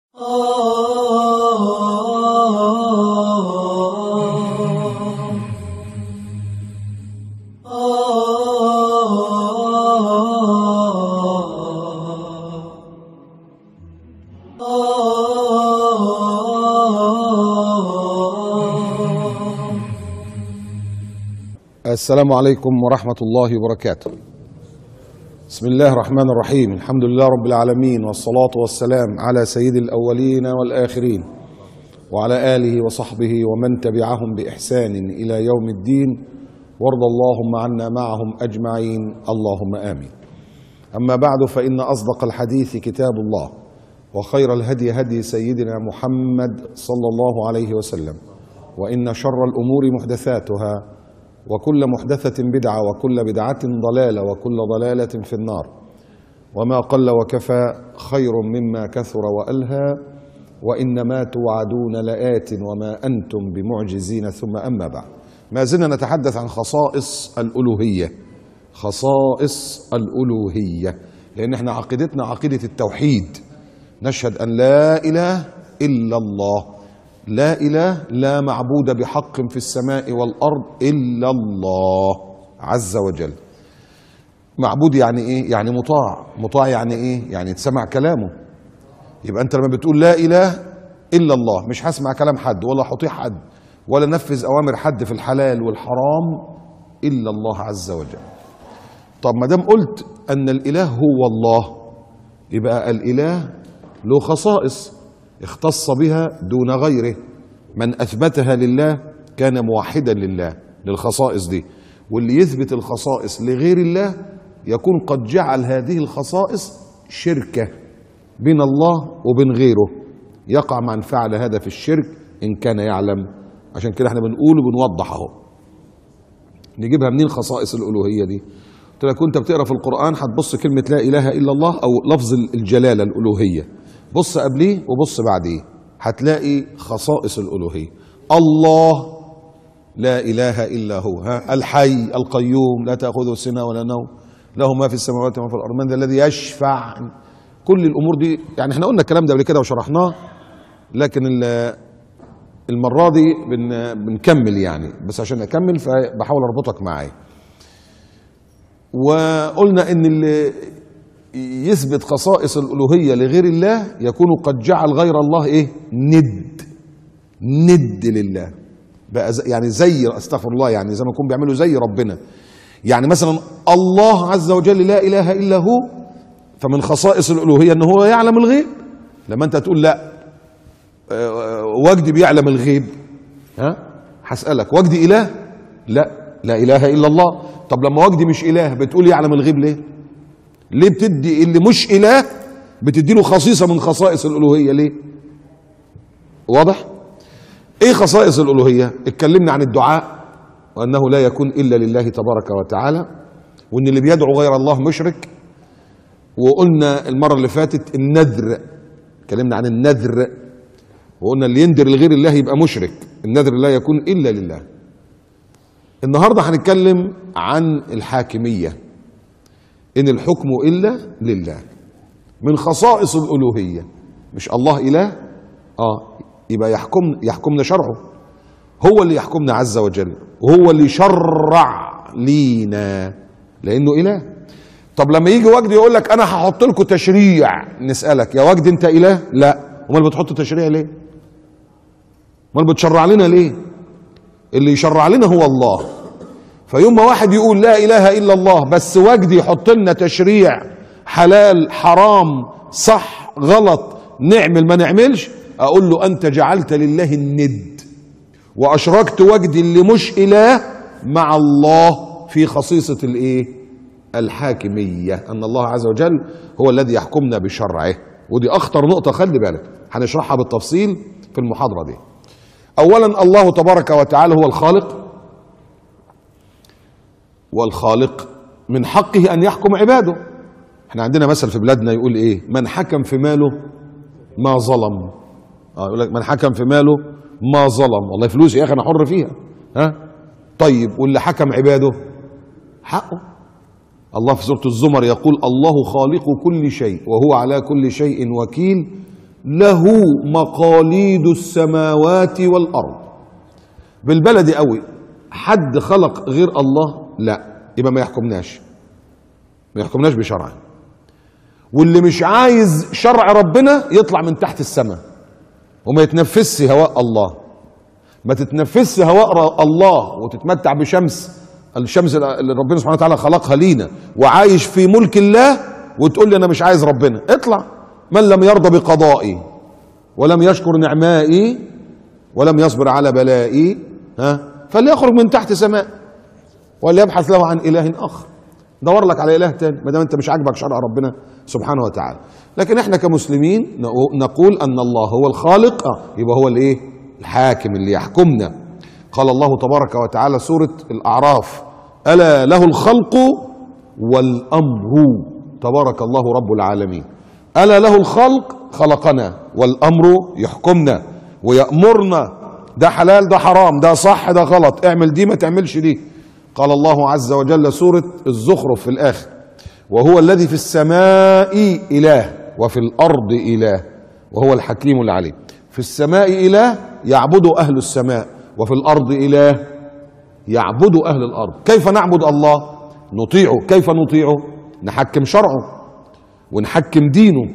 السلام عليكم ورحمة الله وبركاته. بسم الله الرحمن الرحيم. الحمد لله رب العالمين، والصلاة والسلام على سيد الأولين والآخرين وعلى آله وصحبه ومن تبعهم بإحسان إلى يوم الدين، وارض اللهم عنا معهم أجمعين، اللهم آمين. أما بعد، فإن أصدق الحديث كتاب الله، وخير الهدي هدي سيدنا محمد صلى الله عليه وسلم، وإن شر الأمور محدثاتها، وكل محدثة بدعة، وكل بدعة ضلالة، وكل ضلالة في النار. وما قل وكفى خير مما كثر وألهى، وإنما توعدون لآت وما أنتم بمعجزين. ثم أما بعد، ما زلنا نتحدث عن خصائص الألوهية. خصائص الألوهية، لأن احنا عقيدتنا عقيدة التوحيد. نشهد أن لا إله إلا الله، لا إله، لا معبود بحق في السماء والأرض إلا الله عز وجل. معبود يعني إيه؟ يعني مطاع. مطاع يعني إيه؟ يعني تسمع كلامه. يبقى أنت لما بتقول لا إله إلا الله، مش هسمع كلام حد ولا هطيع حد ولا نفذ أوامر حد في الحلال والحرام إلا الله عز وجل. طب ما دام قلت أن الإله هو الله، يبقى الإله له خصائص اختص بها دون غيره. من أثبتها لله كان موحدا لله، للخصائص دي. واللي يثبت الخصائص لغير الله يكون قد جعل هذه الخصائص شركة بين الله وبين غيره، يقع من فعل هذا في الشرك إن كان يعلم. عشان كده احنا بنقول وبنوضح اهو. نجيبها منين خصائص الألوهية دي؟ قلت لك كنت بتقرأ في القرآن هتبص كلمة لا إله إلا الله أو لفظ الجلالة الألوهية، بص قبليه وبص بعديه، هتلاقي خصائص الألوهية. الله لا إله إلا هو، الحي القيوم لا تأخذه سنة ولا نوم، له ما في السماوات وما في الأرض، من ذا الذي يشفع. كل الأمور دي يعني احنا قلنا الكلام ده قبل كده وشرحناه، لكن المرة دي بنكمل يعني، بس عشان أكمل فبحاول أربطك معايا. وقلنا إن اللي يثبت خصائص الألوهية لغير الله يكون قد جعل غير الله إيه؟ ند لله بقى، يعني زي، استغفر الله، يعني زي ما يكون بيعملوا زي ربنا. يعني مثلا الله عز وجل لا إله إلا هو، فمن خصائص الألوهية أنه هو يعلم الغيب. لما أنت تقول لا وجدي بيعلم الغيب، هسألك وجدي إله؟ لا إله إلا الله. طب لما وجدي مش إله بتقول يعلم الغيب ليه؟ ليه بتدي اللي مش إله بتدي له خصيصة من خصائص الألوهية ليه؟ واضح؟ ايه خصائص الألوهية؟ اتكلمنا عن الدعاء، وأنه لا يكون إلا لله تبارك وتعالى، وأن اللي بيدعو غير الله مشرك. وقلنا المرة اللي فاتت النذر، اتكلمنا عن النذر وقلنا اللي يندر لغير الله يبقى مشرك. النذر لا يكون إلا لله. النهاردة هنتكلم عن الحاكمية، إن الحكم إلا لله. من خصائص الألوهية، مش الله إله، يبقى يحكمنا شرعه، هو اللي يحكمنا عز وجل، وهو اللي يشرع لينا لأنه إله. طب لما يجي وجد يقول لك أنا هحط لكم تشريع، نسألك يا وجد أنت إله؟ لا. أمال بتحط تشريع ليه؟ أمال بتشرع لنا ليه؟ اللي يشرع لنا هو الله. فيوم ما واحد يقول لا إله إلا الله بس وجدي يحط لنا تشريع، حلال حرام، صح غلط، نعمل ما نعملش، أقول له أنت جعلت لله الند، وأشركت وجدي اللي مش إله مع الله في خصيصة الإيه؟ الحاكمية، أن الله عز وجل هو الذي يحكمنا بشرعه. ودي أخطر نقطة، خلي بالك هنشرحها بالتفصيل في المحاضرة دي. أولا، الله تبارك وتعالى هو الخالق، والخالق من حقه أن يحكم عباده. احنا عندنا مثل في بلادنا يقول ايه؟ من حكم في ماله ما ظلم. يقول لك من حكم في ماله ما ظلم. والله فلوس يا اخي انا حر فيها. طيب واللي حكم عباده حقه. الله في سورة الزمر يقول الله خالق كل شيء وهو على كل شيء وكيل له مقاليد السماوات والأرض. بالبلدي قوي، حد خلق غير الله؟ لا، يبقى ما يحكمناش بشرعه. واللي مش عايز شرع ربنا يطلع من تحت السماء وما يتنفسش هواء الله. ما تتنفسش هواء الله وتتمتع الشمس اللي ربنا سبحانه وتعالى خلقها لينا وعايش في ملك الله، وتقول لي انا مش عايز ربنا. اطلع. من لم يرضى بقضائي ولم يشكر نعمائي ولم يصبر على بلائي فليخرج من تحت سماء وليبحث له عن اله اخر. دور لك على اله تاني ما دام انت مش عاجبك شرع ربنا سبحانه وتعالى. لكن احنا كمسلمين نقول ان الله هو الخالق، يبقى هو الايه؟ الحاكم اللي يحكمنا. قال الله تبارك وتعالى سورة الأعراف: ألا له الخلق والأمر. تبارك الله رب العالمين. ألا له الخلق، خلقنا، والأمر يحكمنا ويأمرنا. ده حلال، ده حرام، ده صح، ده غلط، اعمل دي ما تعملش دي. قال الله عز وجل سورة الزخرف في الآخر: وهو الذي في السماء إله وفي الأرض إله وهو الحكيم العليم. في السماء إله يعبد أهل السماء، وفي الأرض إله يعبد أهل الأرض. كيف نعبد الله؟ نطيعه. كيف نطيعه؟ نحكم شرعه ونحكم دينه.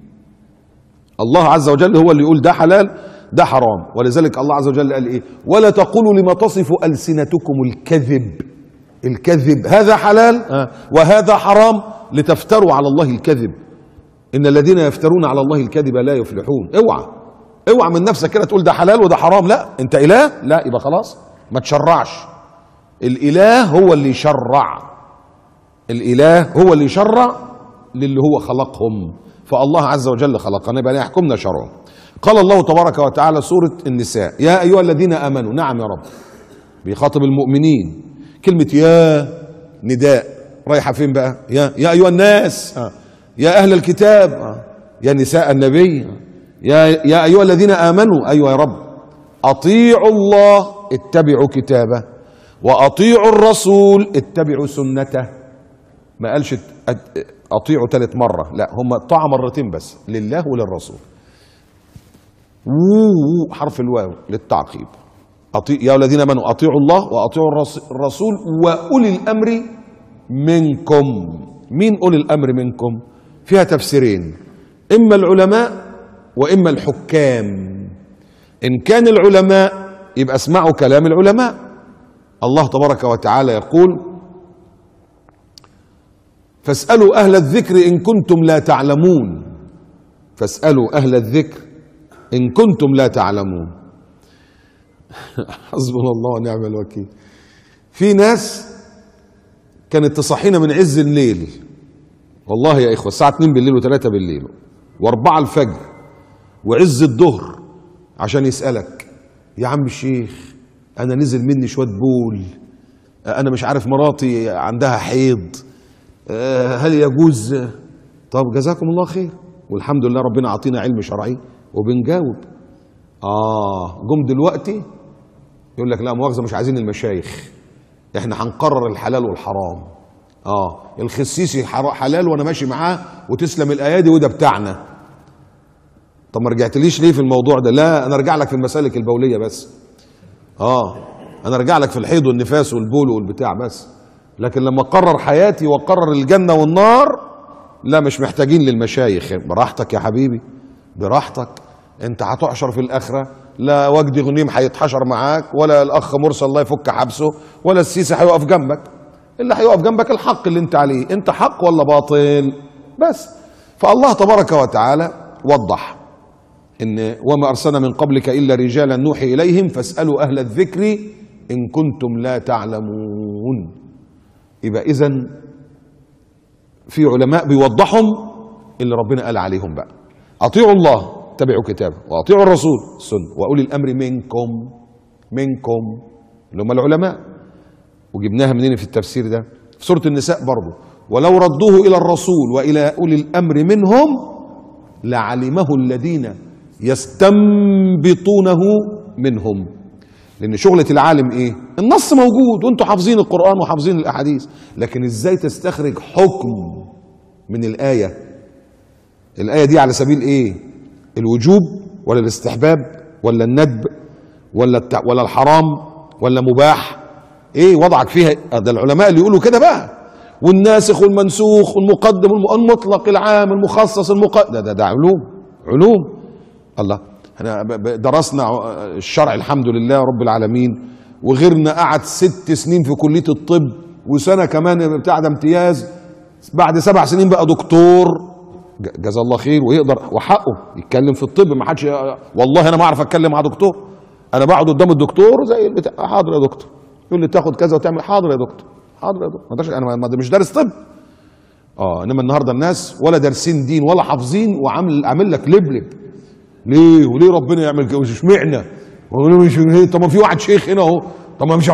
الله عز وجل هو اللي يقول ده حلال ده حرام. ولذلك الله عز وجل قال ايه؟ ولا تقولوا لما تصف ألسنتكم الكذب. الكذب هذا حلال وهذا حرام لتفتروا على الله الكذب. إن الذين يفترون على الله الكذب لا يفلحون. اوعى من نفسك كده تقول ده حلال وده حرام. لا، انت اله؟ لا، يبقى خلاص ما تشرعش. الاله هو اللي يشرع. الاله هو اللي يشرع للي هو خلقهم. فالله عز وجل خلقنا يبقى يحكمنا شرعه. قال الله تبارك وتعالى سورة النساء: يا ايها الذين امنوا. نعم يا رب، بيخاطب المؤمنين. كلمة يا نداء رايحة فين بقى؟ يا ايها الناس، يا اهل الكتاب، يا نساء النبي، يا أيها الذين آمنوا. أيها يا رب، أطيعوا الله اتبعوا كتابه، وأطيعوا الرسول اتبعوا سنته. ما قالش أطيعوا 3 مرة، لا، هم طاعة مرتين بس، لله وللرسول. حرف الواو للتعقيب. يا الذين آمنوا أطيعوا الله وأطيعوا الرسول وأولي الأمر منكم. مين أولي الأمر منكم؟ فيها تفسيرين: إما العلماء وإما الحكام. إن كان العلماء يبقى اسمعوا كلام العلماء. الله تبارك وتعالى يقول: فاسألوا أهل الذكر إن كنتم لا تعلمون. فاسألوا أهل الذكر إن كنتم لا تعلمون. حسبنا الله ونعم الوكيل. في ناس كانت تصحينا من عز الليل، والله يا إخوة، الساعة 2 بالليل و3 بالليل و4 الفجر وعز الظهر عشان يسألك: يا عم الشيخ أنا نزل مني شوية بول، أنا مش عارف مراتي عندها حيض، هل يجوز؟ طب جزاكم الله خير، والحمد لله ربنا عطينا علم شرعي وبنجاوب. جم دلوقتي يقول لك لا مؤاخذة مش عايزين المشايخ، احنا هنقرر الحلال والحرام. الخسيسي حلال وانا ماشي معاه وتسلم الايادي وده بتاعنا. طب ما رجعتليش ليه في الموضوع ده؟ لا، انا ارجع لك في المسالك البوليه بس. انا ارجع لك في الحيض والنفاس والبول والبتاع بس. لكن لما اقرر حياتي واقرر الجنه والنار، لا، مش محتاجين للمشايخ. براحتك يا حبيبي، براحتك. انت هتحشر في الاخره، لا وجدي غنيم هيتحشر معاك، ولا الاخ مرسي الله يفك حبسه، ولا السيسي هيقف جنبك. اللي هيقف جنبك الحق اللي انت عليه. انت حق ولا باطل؟ بس. فالله تبارك وتعالى وضح ان وما ارسلنا من قبلك الا رجالا نوحي اليهم فاسالوا اهل الذكر ان كنتم لا تعلمون. يبقى اذن في علماء بيوضحهم اللي ربنا قال عليهم بقى: اطيعوا الله اتبعوا كتابه، واطيعوا الرسول السنه، واولي الامر منكم اللي هم العلماء. وجبناها منين في التفسير ده؟ في سوره النساء برضه: ولو ردوه الى الرسول والى اولي الامر منهم لعلمه الذين يستنبطونه منهم. لان شغلة العالم ايه؟ النص موجود وانتم حافظين القرآن وحافظين الاحاديث، لكن ازاي تستخرج حكم من الآية؟ الآية دي على سبيل ايه؟ الوجوب ولا الاستحباب ولا الندب ولا الحرام ولا مباح؟ ايه وضعك فيها؟ ده العلماء اللي يقولوا كده بقى، والناسخ والمنسوخ والمقدم المطلق العام المخصص ده علوم. الله، احنا درسنا الشرع الحمد لله رب العالمين، وغيرنا قعد 6 سنين في كلية الطب وسنة كمان بتاع ده امتياز، بعد 7 سنين بقى دكتور جزا الله خير، ويقدر وحقه يتكلم في الطب. ما حدش، والله انا ما اعرف اتكلم مع دكتور، انا بقعد قدام الدكتور زي البتاع، حاضر يا دكتور، يقول لي تاخد كذا وتعمل، حاضر يا دكتور، حاضر يا دكتور. انا مش دارس طب. انما النهارده الناس ولا دارسين دين ولا حافظين، وعامل لك لبلب. ليه وليه ربنا يعمل كده؟ مش اشمعنى؟ طب ما في واحد شيخ هنا اهو، طب ما مش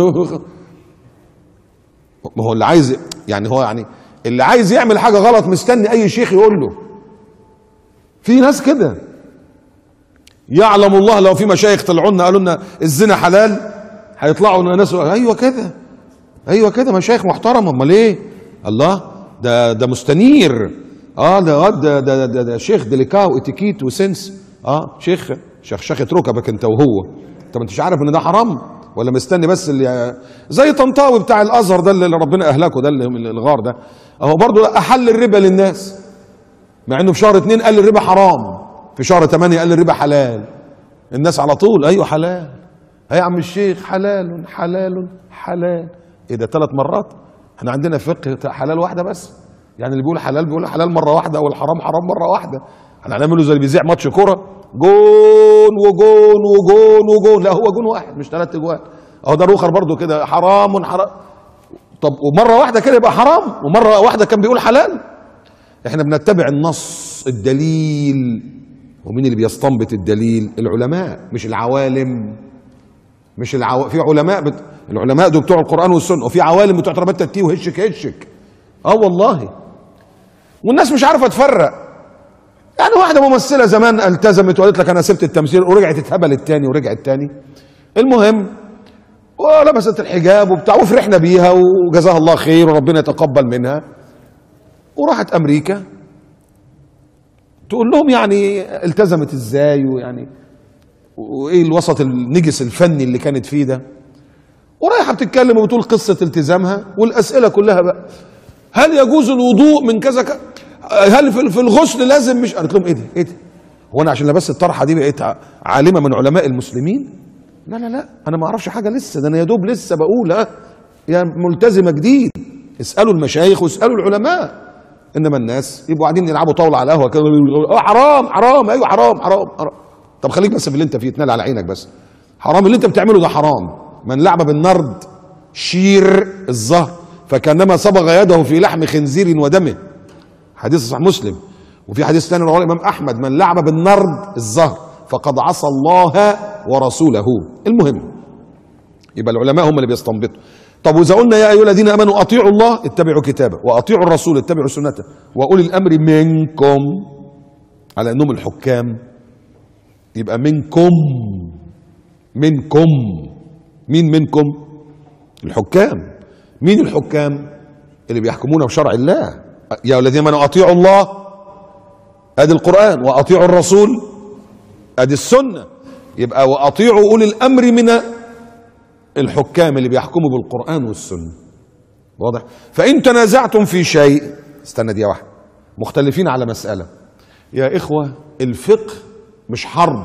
ما هو اللي عايز يعني اللي عايز يعمل حاجه غلط مستني اي شيخ يقول له. في ناس كده، يعلم الله لو في مشايخ طلعوا لنا قالوا لنا الزنا حلال، هيطلعوا لنا ناس ايوه كده مشايخ محترمه. امال ايه؟ الله، ده مستنير. ده شيخ ديليكا واتيكيت وسنس. شيخ ركبك انت وهو. انت ما انتش عارف ان ده حرام؟ ولا مستني بس اللي زي طنطاوي بتاع الازهر ده اللي ربنا اهلكه، ده اللي الغار ده اهو برضه احل الربا للناس، مع انه في شهر 2 قال الربا حرام، في شهر 8 قال الربا حلال. الناس على طول ايوه حلال، يا عم الشيخ حلال حلال حلال. ايه ده 3 مرات؟ احنا عندنا فقه حلال واحده بس، يعني اللي بيقول حلال بيقول حلال مره واحده، والحرام حرام مره واحده. احنا هنعمله زي اللي بيذيع ماتش كوره، جون وجون وجون وجون، لا هو جون واحد مش 3 اجوان. اهو ده روخر برضو كده، حرام حرام. طب ومره واحده كده يبقى حرام، ومره واحده كان بيقول حلال. احنا بنتبع النص الدليل. ومين اللي بيستنبط الدليل؟ العلماء مش العوالم. في علماء العلماء دول بتوع القرآن والسنة، وفي عوالم بتوع تربات تتيه وهشك. والله. والناس مش عارفه تفرق. يعني واحده ممثله زمان التزمت وقالت لك انا سبت التمثيل، ورجعت اتهبلت تاني ورجعت تاني. المهم ولبست الحجاب وبتاع، وفرحنا بيها وجزاها الله خير وربنا يتقبل منها، وراحت امريكا. تقول لهم يعني التزمت ازاي، ويعني وايه الوسط النجس الفني اللي كانت فيه ده، ورايحه بتتكلم وبتقول قصه التزامها، والاسئله كلها بقى هل يجوز الوضوء من كذا هل في الغسل لازم؟ مش قالت لهم ايه ده هو انا عشان لبست الطرحه دي بقيت عالمه من علماء المسلمين؟ لا انا ما اعرفش حاجه لسه، ده انا يا دوب لسه بقول يا ملتزمه جديد. اسالوا المشايخ واسالوا العلماء. انما الناس يبقوا قاعدين يلعبوا طاوله على القهوه كده، حرام ايوه حرام. طب خليك بس في اللي انت فيه، تنال على عينك بس. حرام اللي انت بتعمله ده حرام. من لعب بالنرد شير الظهر فكانما صبغ يده في لحم خنزير ودمه، حديث صحيح مسلم. وفي حديث ثاني رواه الامام احمد، من لعب بالنرد الظهر فقد عصى الله ورسوله. المهم يبقى العلماء هم اللي بيستنبطوا. طب واذا قلنا يا ايها الذين امنوا اطيعوا الله اتبعوا كتابه، واطيعوا الرسول اتبعوا سنته، واولي الامر منكم، على انهم الحكام، يبقى منكم. مين منكم؟ الحكام. مين الحكام؟ اللي بيحكمون بشرع الله. يا ايها الذين امنوا اطيعوا الله، ادي القران، واطيعوا الرسول، ادي السنه. يبقى واطيعوا اولي الامر من الحكام اللي بيحكموا بالقران والسنه. واضح؟ فان تنازعتم في شيء، استنى دي واحده، مختلفين على مساله، يا اخوه الفقه مش حرب.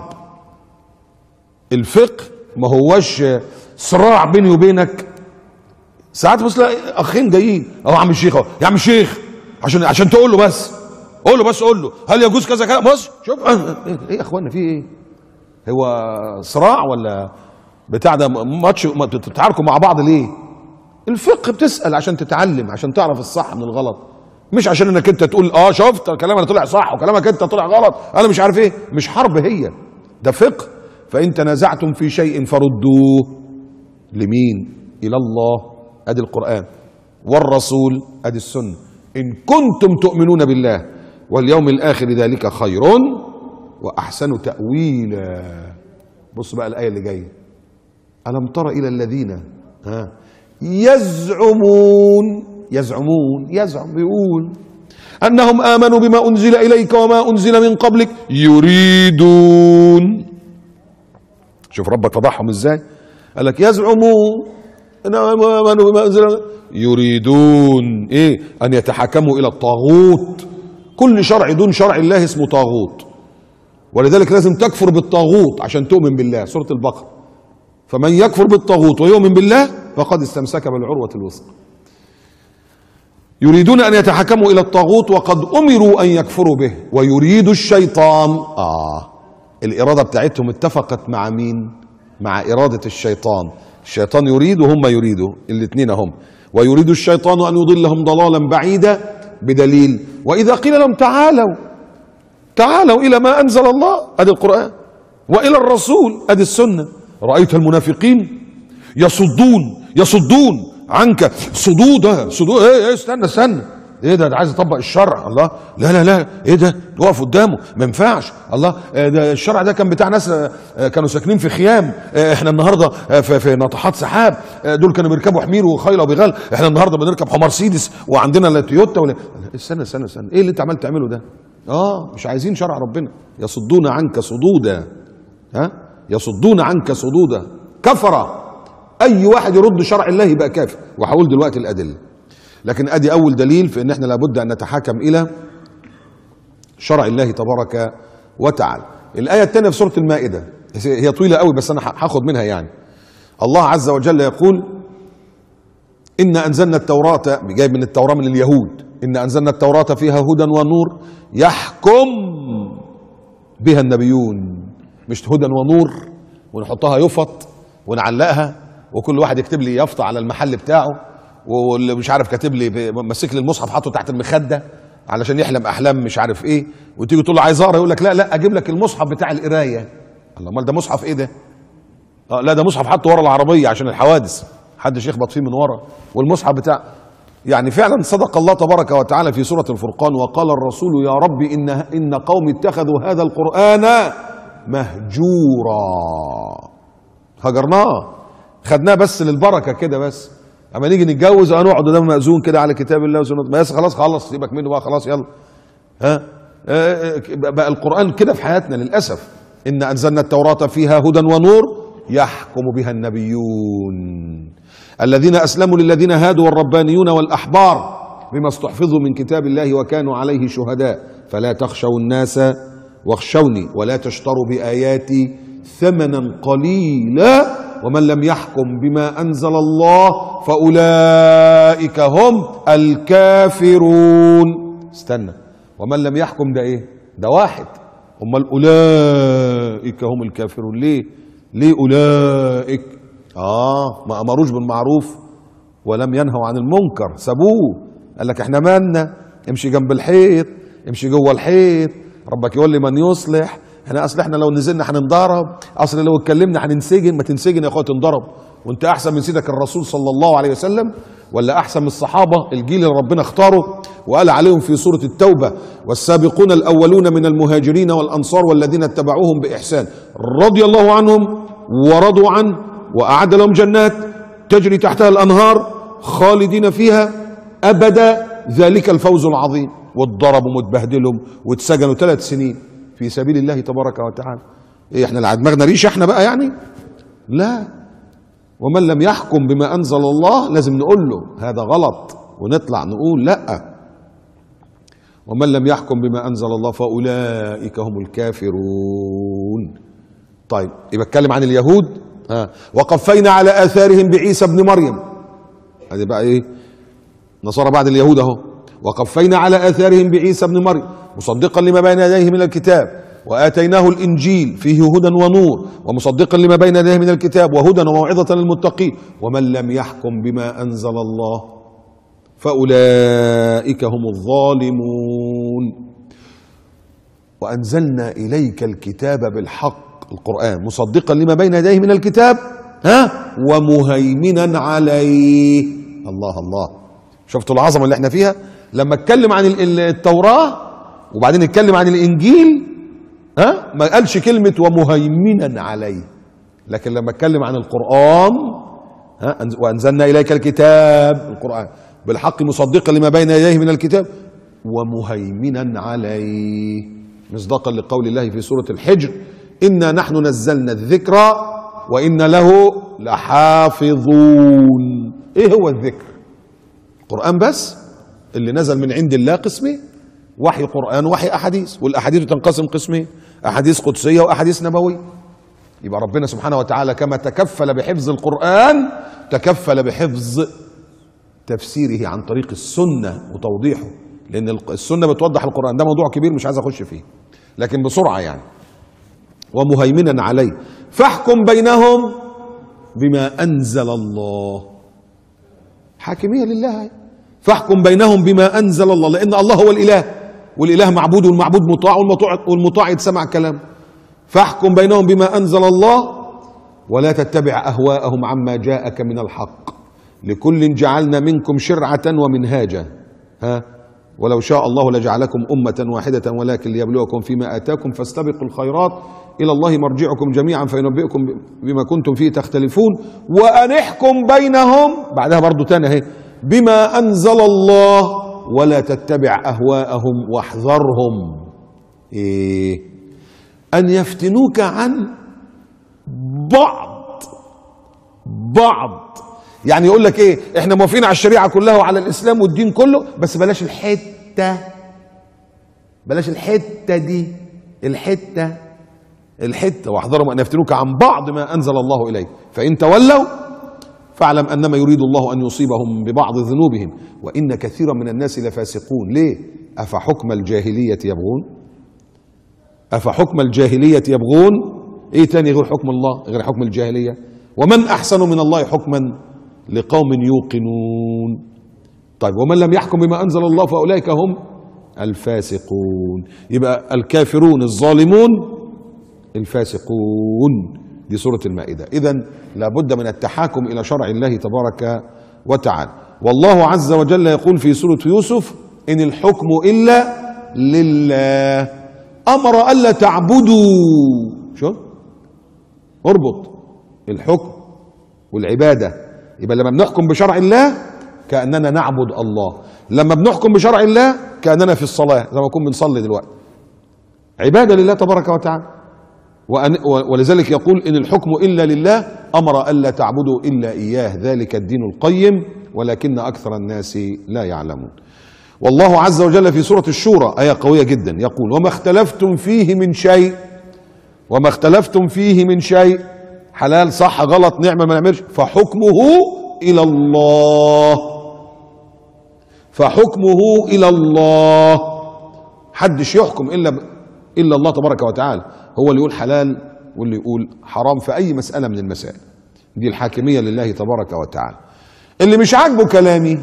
الفقه ما هوش صراع بيني وبينك. ساعات بس اخين جايين، اهو عم الشيخ اهو، يا عم الشيخ عشان تقول له بس، قول له هل يجوز كذا كذا. بص شوف ايه يا اخوانا، في ايه؟ هو صراع ولا بتاع ده ماتش بتتعاركوا مع بعض ليه؟ الفقه بتسال عشان تتعلم، عشان تعرف الصح من الغلط، مش عشان انك انت تقول شفت كلامك طلع صح وكلامك انت طلع غلط، انا مش عارف ايه. مش حرب هي، ده فقه. فان تنازعتم في شيء فردوه لمين؟ الى الله، ادي القران، والرسول، ادي السنه، ان كنتم تؤمنون بالله واليوم الاخر ذلك خير واحسن تاويلا. بص بقى الايه اللي جايه، الم تر الى الذين يزعم بيقول أنهم آمنوا بما أنزل إليك وما أنزل من قبلك يريدون. شوف ربك فضحهم ازاي، قال لك يزعمون أنهم آمنوا بما أنزل يريدون ايه؟ أن يتحكموا إلى الطاغوت. كل شرع دون شرع الله اسمه طاغوت، ولذلك لازم تكفر بالطاغوت عشان تؤمن بالله. سورة البقرة: فمن يكفر بالطاغوت ويؤمن بالله فقد استمسك بالعروة الوثقى. يريدون أن يتحكموا إلى الطاغوت وقد أمروا أن يكفروا به ويريد الشيطان. الإرادة بتاعتهم اتفقت مع مين؟ مع إرادة الشيطان. الشيطان يريد وهم يريدوا، الاثنين هم. ويريد الشيطان أن يضلهم ضلالا بعيدا، بدليل: وإذا قيل لهم تعالوا إلى ما أنزل الله، أدي القرآن، وإلى الرسول، أدي السنة، رأيت المنافقين يصدون عنك صدودا. ايه استنى ايه ده عايز يطبق الشرع. الله لا ايه ده، وقف قدامه ما ينفعش. الله ده الشرع ده كان بتاع ناس كانوا ساكنين في خيام، احنا النهارده في ناطحات سحاب، دول كانوا بيركبوا حمير وخيل وبغال، احنا النهارده بنركب مرسيدس وعندنا تويوتا استنى ايه اللي انت عمال تعمله ده؟ مش عايزين شرع ربنا. يصدون عنك صدودا، يصدون عنك صدودا، كفر. اي واحد يرد شرع الله يبقى كافر. وهقول دلوقتي الادله، لكن ادي اول دليل في ان احنا لابد ان نتحاكم الى شرع الله تبارك وتعالى. الايه الثانيه في سوره المائده، هي طويله قوي بس انا هاخد منها يعني. الله عز وجل يقول: إن أنزلنا التوراة، جاي من التوراة من اليهود، إن أنزلنا التوراة فيها هدى ونور يحكم بها النبيون. مش هدى ونور ونحطها يفط ونعلقها وكل واحد يكتب لي يافطة على المحل بتاعه، واللي مش عارف كاتب لي ماسك لي المصحف حاطه تحت المخدة علشان يحلم أحلام مش عارف إيه، وتيجي تقول له عايز أقرأ يقول لك لا أجيب لك المصحف بتاع القراية. الله، أمال ده مصحف إيه ده؟ لا ده مصحف حطه ورا العربية عشان الحوادث محدش يخبط فيه من ورا، والمصحف بتاع يعني. فعلا صدق الله تبارك وتعالى في سورة الفرقان: وقال الرسول يا رب إن قوم اتخذوا هذا القرآن مهجورا. هجرناه، خدناه بس للبركة كده، بس اما نيجي نتجوز نقعد قدام مأذون كده على كتاب الله وسنة، بس خلاص سيبك منه بقى، خلاص يلا. بقى القرآن كده في حياتنا للأسف. إن أنزلنا التوراة فيها هدى ونور يحكم بها النبيون الذين أسلموا للذين هادوا والربانيون والأحبار بما استحفظوا من كتاب الله وكانوا عليه شهداء فلا تخشوا الناس واخشوني ولا تشتروا بآياتي ثمنا قليلا ومن لم يحكم بما أنزل الله فأولئك هم الكافرون. استنى، ومن لم يحكم ده ايه؟ ده واحد. امال أولئك هم الكافرون ليه أولئك؟ ما أمروش بالمعروف ولم ينهوا عن المنكر، سابوه. قال لك احنا مالنا، امشي جنب الحيط، امشي جوه الحيط، ربك يقول لي من يصلح. احنا لو نزلنا هننضرب، اصل لو اتكلمنا هننسجن. ما تنسجن يا اخويا، تنضرب. وانت احسن من سيدك الرسول صلى الله عليه وسلم، ولا احسن من الصحابه الجيل اللي ربنا اختاره وقال عليهم في سوره التوبه: والسابقون الاولون من المهاجرين والانصار والذين اتبعوهم باحسان رضي الله عنهم ورضوا عنه واعد لهم جنات تجري تحتها الانهار خالدين فيها ابدا ذلك الفوز العظيم. واتضربوا واتبهدلوا واتسجنوا 3 سنين في سبيل الله تبارك وتعالى. ايه احنا اللي على دماغنا ريشه احنا بقى يعني؟ لا. ومن لم يحكم بما انزل الله لازم نقول له هذا غلط، ونطلع نقول لا. ومن لم يحكم بما انزل الله فاولئك هم الكافرون. طيب يبقى اتكلم عن اليهود. وقفينا على اثارهم بعيسى ابن مريم. ادي بقى ايه؟ نصارى بعد اليهود اهو. وقفينا على اثارهم بعيسى ابن مريم مصدقا لما بين يديه من الكتاب وآتيناه الإنجيل فيه هدى ونور ومصدقا لما بين يديه من الكتاب وهدى وموعظة للمتقين ومن لم يحكم بما أنزل الله فأولئك هم الظالمون. وأنزلنا إليك الكتاب بالحق، القرآن، مصدقا لما بين يديه من الكتاب ومهيمنا عليه. الله، شفتوا العظمة اللي احنا فيها؟ لما اتكلم عن التوراة وبعدين اتكلم عن الإنجيل ما قالش كلمة ومهيمنا عليه، لكن لما اتكلم عن القرآن وأنزلنا إليك الكتاب، القرآن، بالحق مصدقا لما بين يديه من الكتاب ومهيمنا عليه، مصداقا لقول الله في سورة الحجر: إنا نحن نزلنا الذكر وإن له لحافظون. إيه هو الذكر؟ القرآن بس اللي نزل من عند الله قسمين: وحي قرآن ووحي أحاديث، والأحاديث تنقسم قسمين: أحاديث قدسية وأحاديث نبوية. يبقى ربنا سبحانه وتعالى كما تكفل بحفظ القرآن تكفل بحفظ تفسيره عن طريق السنة وتوضيحه، لأن السنة بتوضح القرآن. ده موضوع كبير مش عايز أخش فيه، لكن بسرعة يعني. ومهيمنا عليه فاحكم بينهم بما أنزل الله. حاكمية لله، فاحكم بينهم بما أنزل الله، لأن الله هو الإله، والإله معبود، والمعبود مطاع، والمطاع يتسمع كلام. فاحكم بينهم بما أنزل الله ولا تتبع أهواءهم عما جاءك من الحق، لكل جعلنا منكم شرعة ومنهاجا ولو شاء الله لجعلكم أمة واحدة ولكن ليبلوكم فيما آتاكم فاستبقوا الخيرات إلى الله مرجعكم جميعا فينبئكم بما كنتم فيه تختلفون وأن احكم بينهم. بعدها برضو تاني اهي: بما أنزل الله ولا تتبع أهواءهم واحذرهم أن يفتنوك عن بعض. يعني يقول لك ايه؟ احنا موافقين على الشريعة كلها وعلى الإسلام والدين كله، بس بلاش الحتة دي، الحتة واحذرهم أن يفتنوك عن بعض ما أنزل الله إليك فإن تولوا فاعلم أنما يريد الله أن يصيبهم ببعض ذنوبهم وإن كثيرا من الناس لفاسقون. ليه؟ أفحكم الجاهلية يبغون. ايه تاني غير حكم الله، غير حكم الجاهلية؟ ومن أحسن من الله حكما لقوم يوقنون. طيب ومن لم يحكم بما أنزل الله فأولئك هم الفاسقون. يبقى الكافرون الظالمون الفاسقون. دي سورة المائدة. إذن لابد من التحاكم إلى شرع الله تبارك وتعالى. والله عز وجل يقول في سورة يوسف: إن الحكم إلا لله أمر ألا تعبدوا. شو؟ اربط الحكم والعبادة. يبقى لما بنحكم بشرع الله كأننا نعبد الله، لما بنحكم بشرع الله كأننا في الصلاة زي ما نكون بنصلي دلوقتي، عبادة لله تبارك وتعالى. ولذلك يقول: إن الحكم إلا لله أمر ألا تعبدوا إلا إياه ذلك الدين القيم ولكن أكثر الناس لا يعلمون. والله عز وجل في سورة الشورى آية قوية جدا يقول: وما اختلفتم فيه من شيء حلال صح غلط نعمة ما نعملش فحكمه إلى الله. حدش يحكم إلا الله تبارك وتعالى، هو اللي يقول حلال واللي يقول حرام في أي مسألة من المسائل. دي الحاكمية لله تبارك وتعالى. اللي مش عاجبه كلامي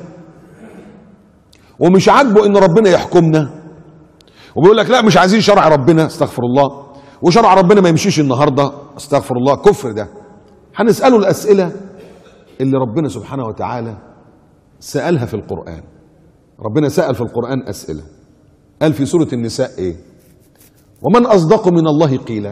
ومش عاجبه إن ربنا يحكمنا وبيقول لك لا مش عايزين شرع ربنا، استغفر الله، وشرع ربنا ما يمشيش النهارده، استغفر الله، كفر ده. هنسأله الأسئلة اللي ربنا سبحانه وتعالى سألها في القرآن. ربنا سأل في القرآن أسئلة، قال في سورة النساء إيه؟ ومن أصدق من الله قيلا.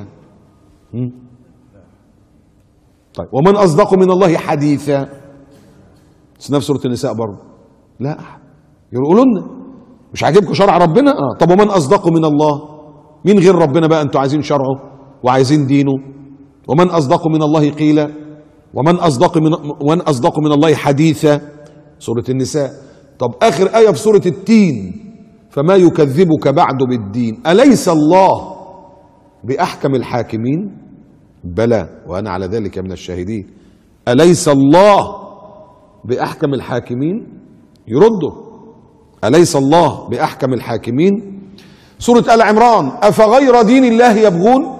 طيب ومن أصدق من الله حديثا؟ بس نفس سورة النساء برضه لا أحد. يقولوا لنا مش عاجبكم شرع ربنا؟ طب ومن أصدق من الله؟ مين غير ربنا بقى انتوا عايزين شرعه وعايزين دينه؟ ومن أصدق من الله قيلا ومن أصدق من الله حديثا، سورة النساء. طب آخر آية في سورة التين: فما يكذبك بعد بالدين أليس الله بأحكم الحاكمين؟ بلى وأنا على ذلك من الشاهدين. أليس الله بأحكم الحاكمين؟ يردوا أليس الله بأحكم الحاكمين. سورة آل عمران: أفغير دين الله يبغون؟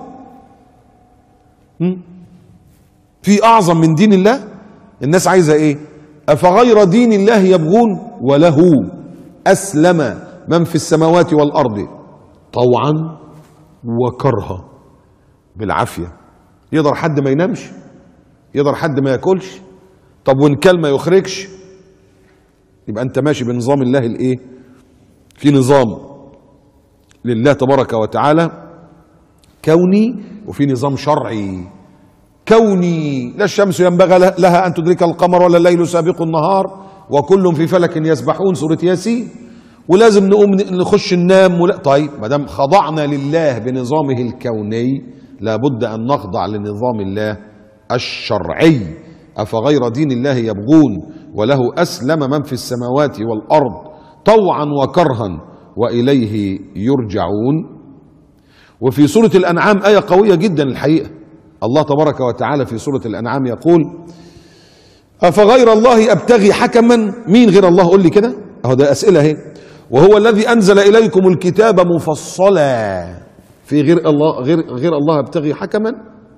في أعظم من دين الله؟ الناس عايزة إيه؟ أفغير دين الله يبغون وله أسلم من في السماوات والأرض طوعا وكرها. بالعافية. يقدر حد ما ينامش؟ يقدر حد ما ياكلش؟ طب وإن كل ما يخرجش؟ يبقى أنت ماشي بنظام الله الإيه؟ في نظام لله تبارك وتعالى كوني وفي نظام شرعي. كوني: لا الشمس ينبغي لها أن تدرك القمر ولا الليل سابق النهار وكل في فلك يسبحون، سورة ياسين. ولازم نقوم نخش ننام ولا. طيب ما دام خضعنا لله بنظامه الكوني لابد ان نخضع لنظام الله الشرعي. افغير دين الله يبغون وله اسلم من في السماوات والارض طوعا وكرها واليه يرجعون. وفي سورة الانعام آية قوية جدا الحقيقة، الله تبارك وتعالى في سورة الانعام يقول: افغير الله ابتغي حكما. مين غير الله؟ قول لي كده، اهو ده اسئلة اهي. وهو الذي انزل اليكم الكتاب مفصلا. في غير الله غير الله ابتغي حكما؟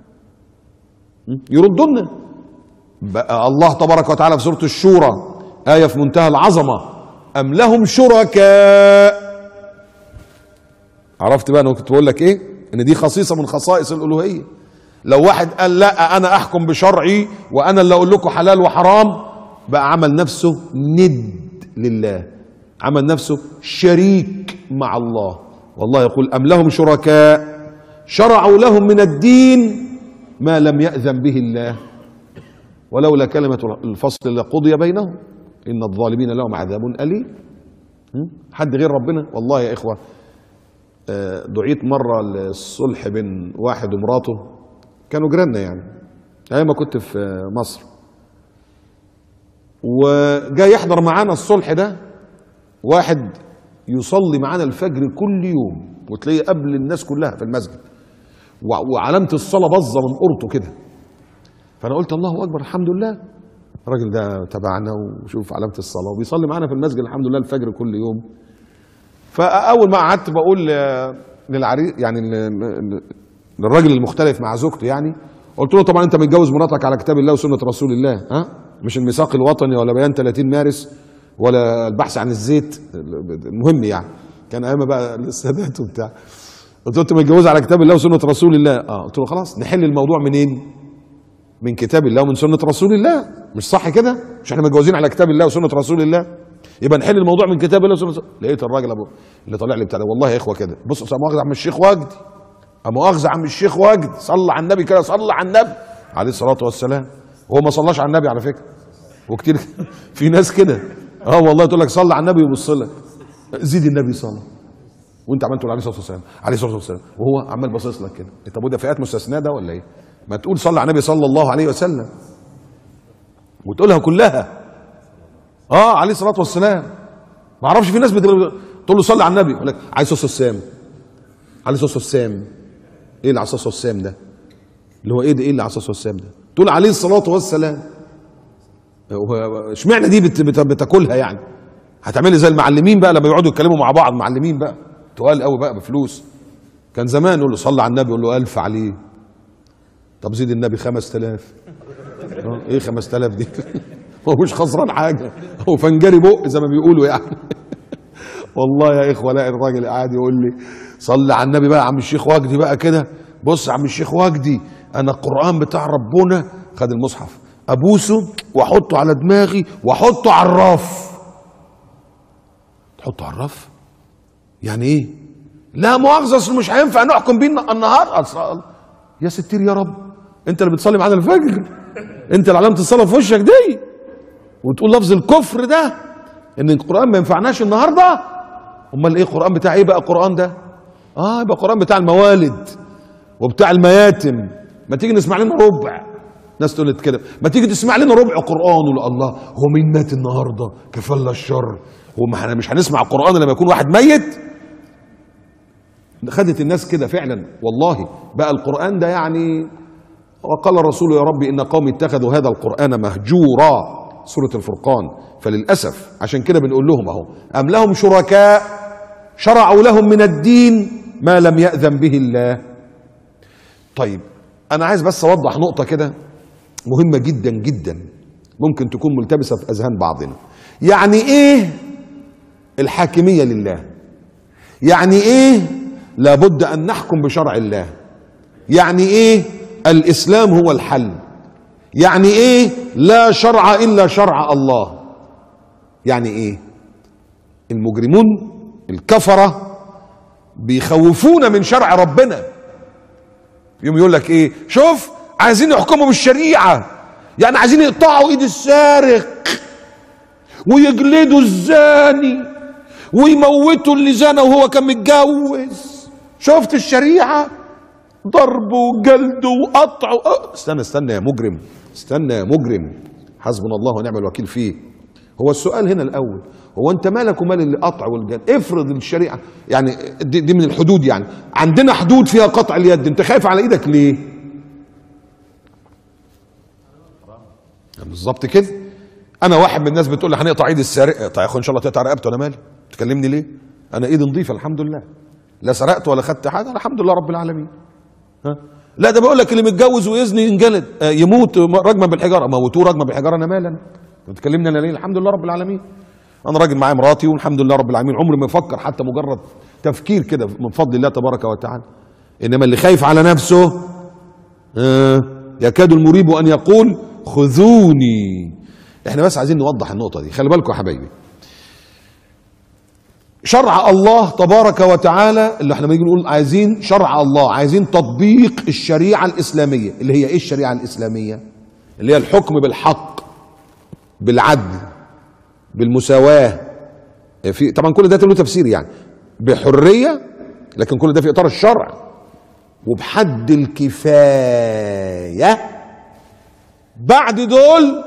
يردنا. الله تبارك وتعالى في سورة الشورى آية في منتهى العظمة: أم لهم شركاء. عرفت بقى انا كنت بقول لك ايه؟ ان دي خصيصة من خصائص الالوهية. لو واحد قال لا انا احكم بشرعي وانا اللي اقول لكم حلال وحرام، بقى عمل نفسه ند لله، عمل نفسه شريك مع الله. والله يقول: أم لهم شركاء شرعوا لهم من الدين ما لم يأذن به الله ولولا كلمة الفصل لقضي بينهم إن الظالمين لهم عذاب أليم. حد غير ربنا؟ والله يا إخوة دعيت مرة للصلح بين واحد ومراته، كانوا جيراننا يعني أيام ما كنت في مصر، وجاي يحضر معانا الصلح ده واحد يصلي معانا الفجر كل يوم وتلاقيه قبل الناس كلها في المسجد، وعلامة الصلاة باظة من قرطه كده. فأنا قلت الله أكبر، الحمد لله الراجل ده تبعنا وشوف علامة الصلاة وبيصلي معانا في المسجد الحمد لله الفجر كل يوم. فأول ما قعدت بقول للعريس يعني للراجل المختلف مع زوجته يعني، قلت له طبعا أنت متجوز مراتك على كتاب الله وسنة رسول الله، ها؟ مش الميثاق الوطني ولا بيان 30 مارس ولا البحث عن الزيت، المهم يعني كان ايام بقى السادات وبتاع. قلت له انت متجوز على كتاب الله وسنه رسول الله؟ قلت له خلاص نحل الموضوع منين؟ من كتاب الله ومن سنه رسول الله، مش صح كده؟ مش احنا متجوزين على كتاب الله وسنه رسول الله؟ يبقى نحل الموضوع من كتاب الله وسنه رسول الله. لقيت الراجل ابو اللي طالع لي بتاع ده، والله يا اخوه كده، بص مؤاخذه عم الشيخ وجدي، مؤاخذه عم الشيخ وجدي، صلى على النبي كده، صلى على النبي عليه الصلاه والسلام. وهو ما صلاش على النبي على فكره، وكتير في ناس كده والله تقول لك صلى على النبي ويبص لك زيد النبي صلى، وانت عمال تقول عليه الصلاه والسلام عليه الصلاه والسلام وهو عمال باصص لك كده. طب وده فئات مستثناه ده ولا ايه؟ ما تقول صلى على النبي صلى الله عليه وسلم وتقولها كلها عليه الصلاه والسلام. ما اعرفش في ناس تقول له صلي على النبي يقول لك عليه الصلاه والسلام عليه الصلاه والسلام. ايه اللي عليه الصلاه والسلام ده؟ اللي هو ايه ده؟ ايه اللي عليه الصلاه والسلام ده؟ تقول عليه الصلاه والسلام. اشمعنى دي بتاكلها يعني؟ هتعملي زي المعلمين بقى لما يقعدوا يتكلموا مع بعض، معلمين بقى تقال قوي بقى بفلوس. كان زمان يقول له صلى على النبي يقول له 1000 عليه. طب زيد النبي 5000. ايه 5000 دي؟ هو مش خسران حاجه، هو فنجري بق زي ما بيقولوا يعني. والله يا اخوه الاقي الراجل قاعد يقول لي صلي على النبي بقى يا عم الشيخ وجدي بقى كده. بص يا عم الشيخ وجدي، انا القران بتاع ربنا، خد المصحف ابوسه واحطه على دماغي واحطه على الرف. تحطه على الرف؟ يعني ايه؟ لا مؤاخذه اصل مش هينفع نحكم بيه النهار. يا ستير يا رب، انت اللي بتصلي معانا الفجر، انت اللي علامه الصلاه في وشك دي، وتقول لفظ الكفر ده ان القران ما ينفعناش النهارده؟ امال ايه القران بتاع ايه بقى القران ده؟ يبقى القران بتاع الموالد وبتاع المياتم. ما تيجي نسمع لنا ربع. ناس تقول كده، ما تيجي تسمع لنا ربع قران. ولا الله هو مين مات النهارده؟ كفل الشر. هو ما احنا مش هنسمع القران لما يكون واحد ميت؟ خدت الناس كده فعلا والله. بقى القران ده يعني وقال الرسول يا ربي ان قومي اتخذوا هذا القران مهجورا، سوره الفرقان. فللاسف عشان كده بنقول لهم اهو ام لهم شركاء شرعوا لهم من الدين ما لم يأذن به الله. طيب انا عايز بس اوضح نقطه كده مهمه جدا جدا ممكن تكون ملتبسه في اذهان بعضنا. يعني ايه الحاكميه لله؟ يعني ايه لابد ان نحكم بشرع الله؟ يعني ايه الاسلام هو الحل؟ يعني ايه لا شرع الا شرع الله؟ يعني ايه؟ المجرمون الكفره بيخوفونا من شرع ربنا. يوم يقول لك ايه؟ شوف عايزين يحكموا بالشريعه، يعني عايزين يقطعوا ايد السارق ويجلدوا الزاني ويموتوا اللي زنى وهو كان متجوز. شفت الشريعة؟ ضرب وجلد وقطع استنى يا مجرم، استنى يا مجرم، حسبنا الله ونعم الوكيل فيه. هو السؤال هنا الاول، هو انت مالك ومال اللي قطع والجلد؟ افرض الشريعه يعني دي من الحدود، يعني عندنا حدود فيها قطع اليد، انت خايف على ايدك ليه؟ بالظبط كده. انا واحد من الناس بتقول لي هنقطع ايد السارق، طيب يا اخو ان شاء الله تقطع رقبته، انا مالي؟ تكلمني ليه؟ انا ايدي نظيفه الحمد لله، لا سرقت ولا خدت حاجه، الحمد لله رب العالمين. ها؟ لا ده بيقول لك اللي متجوز ويزني ينجلد، يموت رجما بالحجاره، موتوه رجما بالحجاره، انا مالي؟ انا بتكلمني انا ليه؟ الحمد لله رب العالمين. انا راجل معايا مراتي والحمد لله رب العالمين، عمري ما افكر حتى مجرد تفكير كده من فضل الله تبارك وتعالى. انما اللي خايف على نفسه يكاد المريب ان يقول خذوني. احنا بس عايزين نوضح النقطه دي، خلي بالكم يا حبايبي. شرع الله تبارك وتعالى، اللي احنا بنيجي نقول عايزين شرع الله، عايزين تطبيق الشريعه الاسلاميه، اللي هي ايه الشريعه الاسلاميه؟ اللي هي الحكم بالحق، بالعدل، بالمساواه، في طبعا كل ده له تفسير يعني، بحريه، لكن كل ده في اطار الشرع، وبحد الكفايه. بعد دول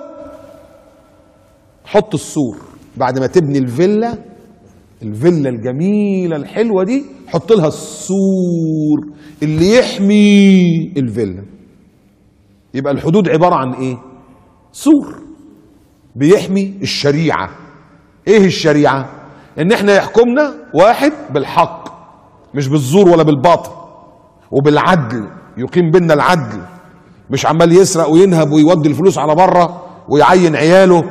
حط السور، بعد ما تبني الفيلا الجميله الحلوه دي، حط لها السور اللي يحمي الفيلا. يبقى الحدود عباره عن ايه؟ سور بيحمي الشريعه. ايه الشريعه؟ ان احنا يحكمنا واحد بالحق، مش بالزور ولا بالباطل، وبالعدل، يقيم بيننا العدل، مش عمال يسرق وينهب ويودي الفلوس على بره ويعين عياله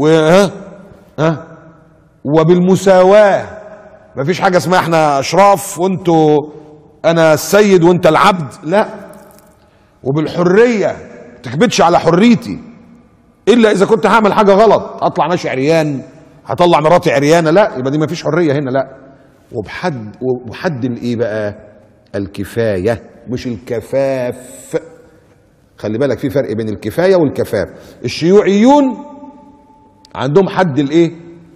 وبالمساواة. مفيش حاجة اسمها احنا اشراف وانتوا، انا السيد وانت العبد، لا. وبالحرية، ما تكبتش على حريتي الا اذا كنت هعمل حاجة غلط، اطلع ماشي عريان، هطلع مراتي عريانة، لا، يبقى دي مفيش حرية هنا، لا. وبحد الايه بقى؟ الكفاية، مش الكفاف. خلي بالك في فرق بين الكفاية والكفاف. الشيوعيون عندهم حد الايه؟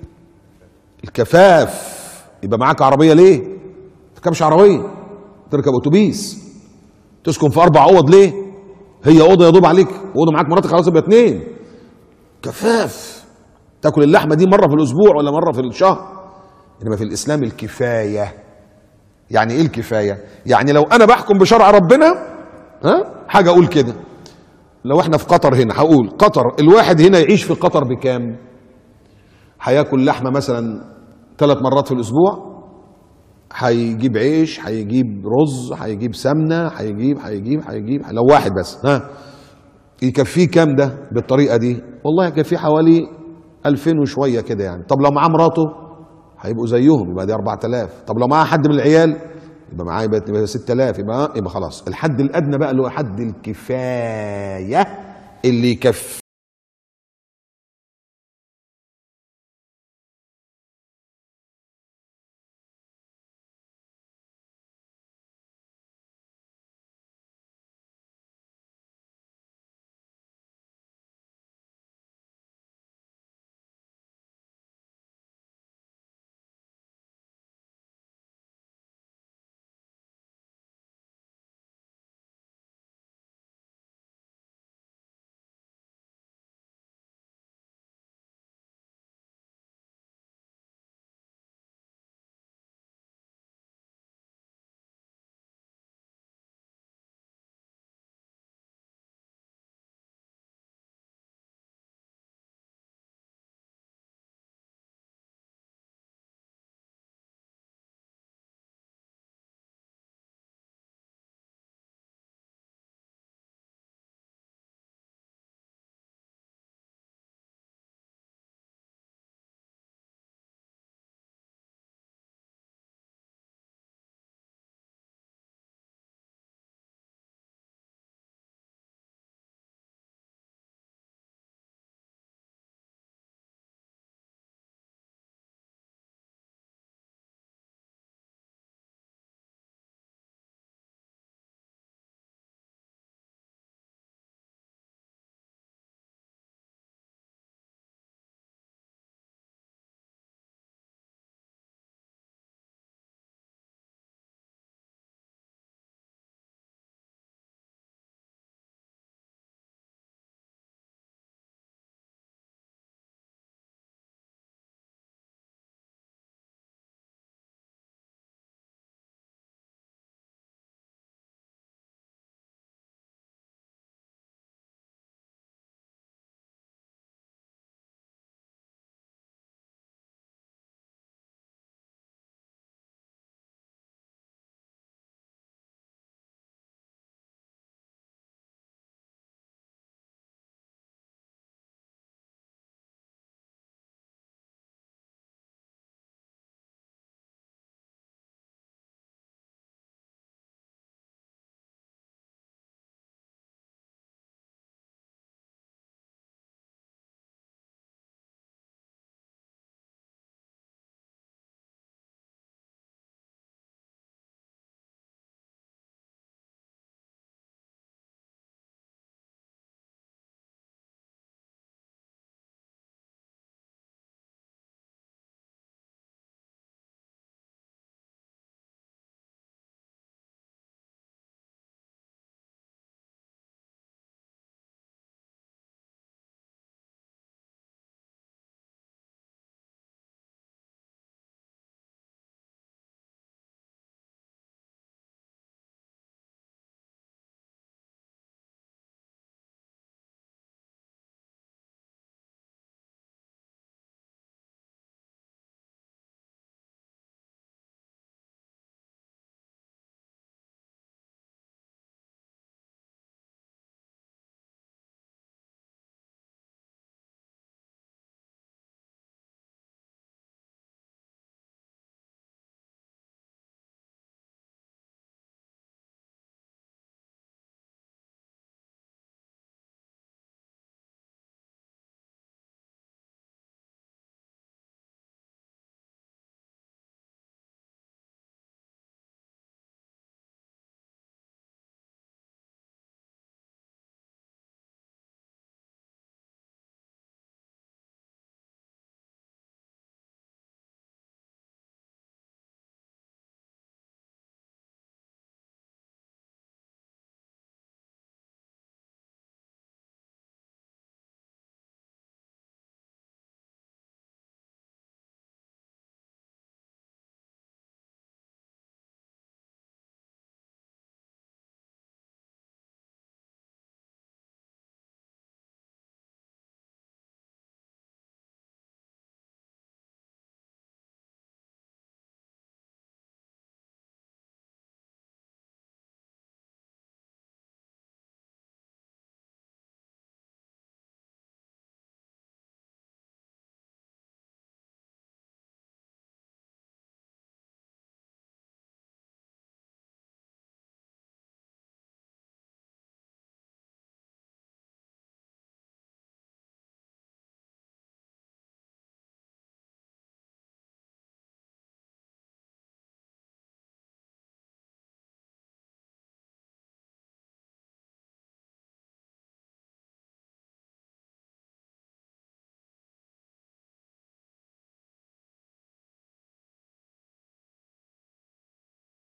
الكفاف. يبقى معاك عربيه ليه؟ ما تركبش عربيه، تركب اتوبيس. تسكن في 4 اوض ليه؟ هي اوضه يدوب عليك، واوضه معاك مراتك خلاص يبقى 2. كفاف. تاكل اللحمه دي مره في الاسبوع ولا مره في الشهر. انما في الاسلام الكفايه. يعني ايه الكفايه؟ يعني لو انا بحكم بشرع ربنا، حاجه اقول كده، لو احنا في قطر هنا هقول قطر الواحد هنا يعيش في قطر بكام؟ هياكل لحمه مثلا 3 مرات في الاسبوع، هيجيب عيش، هيجيب رز، هيجيب سمنه، هيجيب لو واحد بس، يكفيه كام ده بالطريقه دي؟ والله يكفيه حوالي 2000 وشويه كده يعني. طب لو معاه مراته هيبقوا زيهم، يبقى دي 4000. طب لو معاه حد من العيال يبقى معاه يبقى 6000. يبقى خلاص الحد الادنى بقى اللي هو حد الكفايه اللي يكفي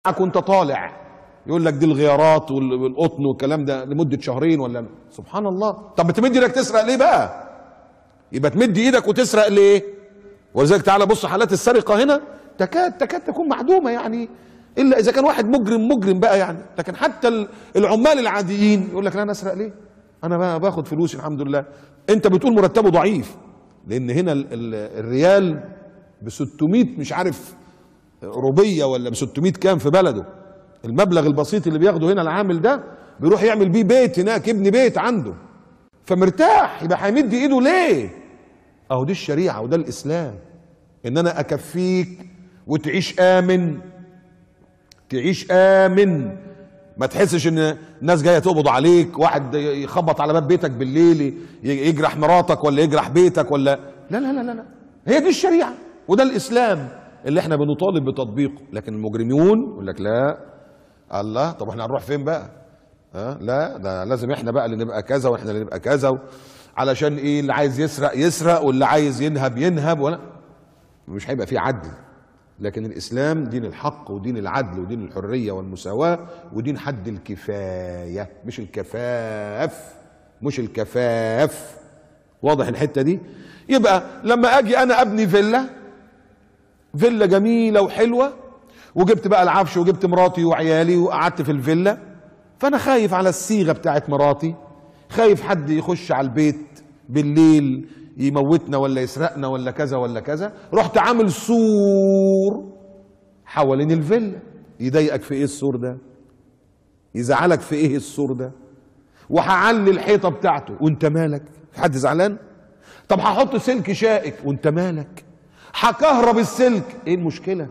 وانت طالع يقول لك دي الغيارات والقطن والكلام ده لمده شهرين ولا سبحان الله. طب بتمد ايدك تسرق ليه بقى؟ يبقى تمد ايدك وتسرق ليه؟ ولذلك تعالى بص حالات السرقه هنا تكاد تكون معدومه يعني، الا اذا كان واحد مجرم بقى يعني. لكن حتى العمال العاديين يقول لك لا انا اسرق ليه؟ انا باخد فلوس الحمد لله. انت بتقول مرتبه ضعيف لان هنا الريال ب 600 مش عارف روبيه ولا ب 600 كام في بلده. المبلغ البسيط اللي بياخده هنا العامل ده بيروح يعمل بيه بيت هناك، يبني بيت عنده فمرتاح. يبقى هيمد ايده ليه؟ اهو دي الشريعه وده الاسلام، ان انا اكفيك وتعيش امن. تعيش امن، ما تحسش ان الناس جايه تقبض عليك، واحد يخبط على باب بيتك بالليل يجرح مراتك ولا يجرح بيتك ولا لا لا لا لا. هي دي الشريعه وده الاسلام اللي احنا بنطالب بتطبيقه. لكن المجرمون يقول لك لا، الله طب احنا هنروح فين بقى؟ لا ده لازم احنا بقى اللي نبقى كذا واحنا اللي نبقى كذا علشان ايه؟ اللي عايز يسرق يسرق واللي عايز ينهب ينهب، ولا مش هيبقى فيه عدل. لكن الاسلام دين الحق ودين العدل ودين الحريه والمساواه ودين حد الكفايه مش الكفاف، مش الكفاف. واضح الحته دي؟ يبقى لما اجي انا ابني فيلا جميله وحلوه وجبت بقى العفش وجبت مراتي وعيالي وقعدت في الفيلا، فانا خايف على الصيغه بتاعت مراتي، خايف حد يخش على البيت بالليل يموتنا ولا يسرقنا ولا كذا ولا كذا. رحت عامل سور حوالين الفيلا. يضايقك في ايه السور ده؟ يزعلك في ايه السور ده؟ وهعلي الحيطه بتاعته وانت مالك؟ في حد زعلان؟ طب هحط سلك شائك وانت مالك؟ هكهرب السلك، ايه المشكله؟